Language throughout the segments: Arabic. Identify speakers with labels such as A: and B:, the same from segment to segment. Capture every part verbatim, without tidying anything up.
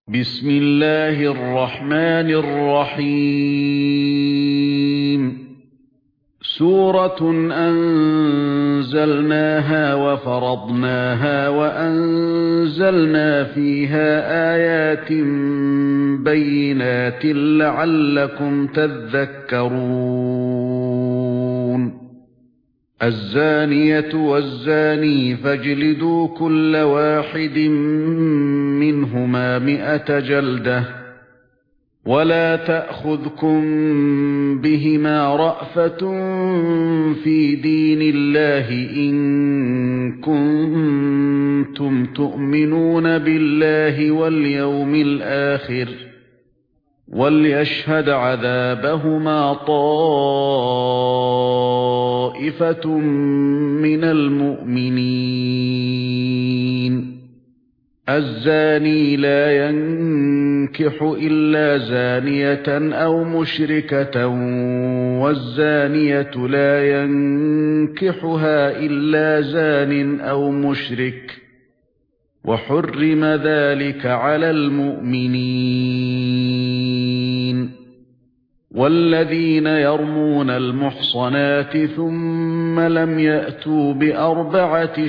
A: بسم الله الرحمن الرحيم سورة أنزلناها وفرضناها وأنزلنا فيها آيات بينات لعلكم تذكرون الزانية والزاني فاجلدوا كل واحد منهما مئة جلدة ولا تأخذكم بهما رأفة في دين الله إن كنتم تؤمنون بالله واليوم الآخر وليشهد عذابهما طائفة من المؤمنين الزاني لا ينكح إلا زانية أو مشركة والزانية لا ينكحها إلا زان أو مشرك وحرم ذلك على المؤمنين والذين يرمون المحصنات ثم لم يأتوا بأربعة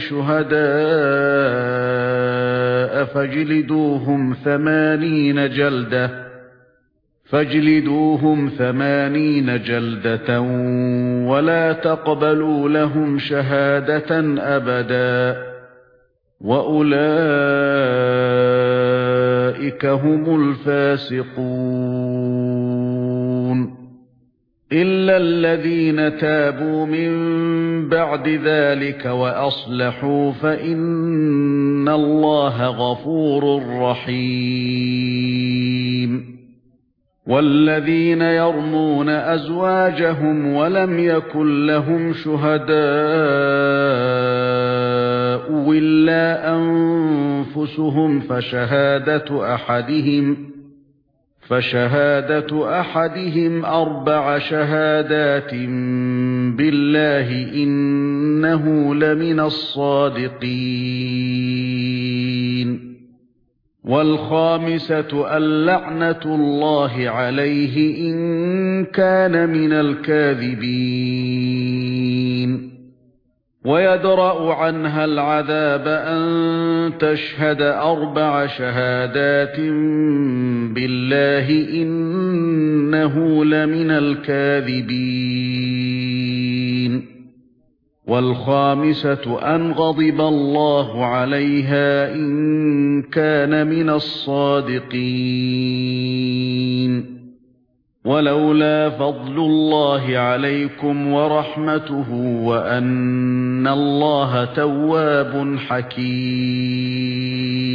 A: شهداء فاجلدوهم ثمانين جلدة فاجلدوهم ثمانين جلدة ولا تقبلوا لهم شهادة أبدا وأولئك هم الفاسقون إلا الذين تابوا من بعد ذلك وأصلحوا فإن الله غفور رحيم والذين يرمون أزواجهم ولم يكن لهم شهداء إلا أنفسهم فشهادة أحدهم فشهادة أحدهم أربع شهادات بالله إنه لمن الصادقين والخامسة اللعنة الله عليه إن كان من الكاذبين ويدرأ عنها العذاب أن تشهد أربع شهادات بالله إنه لمن الكاذبين والخامسة أن غضب الله عليها إن كان من الصادقين ولولا فضل الله عليكم ورحمته وأن الله تواب حكيم